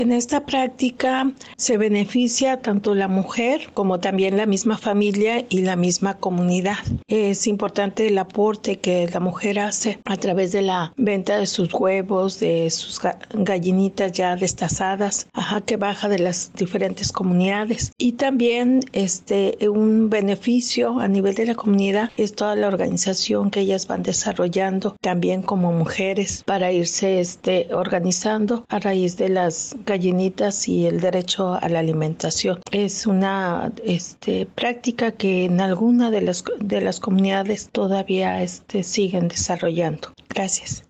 En esta práctica se beneficia tanto la mujer como también la misma familia y la misma comunidad. Es importante el aporte que la mujer hace a través de la venta de sus huevos, de sus gallinitas ya destazadas, que baja de las diferentes comunidades. Y también un beneficio a nivel de la comunidad es toda la organización que ellas van desarrollando también como mujeres para irse organizando a raíz de las gallinitas y el derecho a la alimentación. Es una práctica que en alguna de las comunidades todavía siguen desarrollando. Gracias.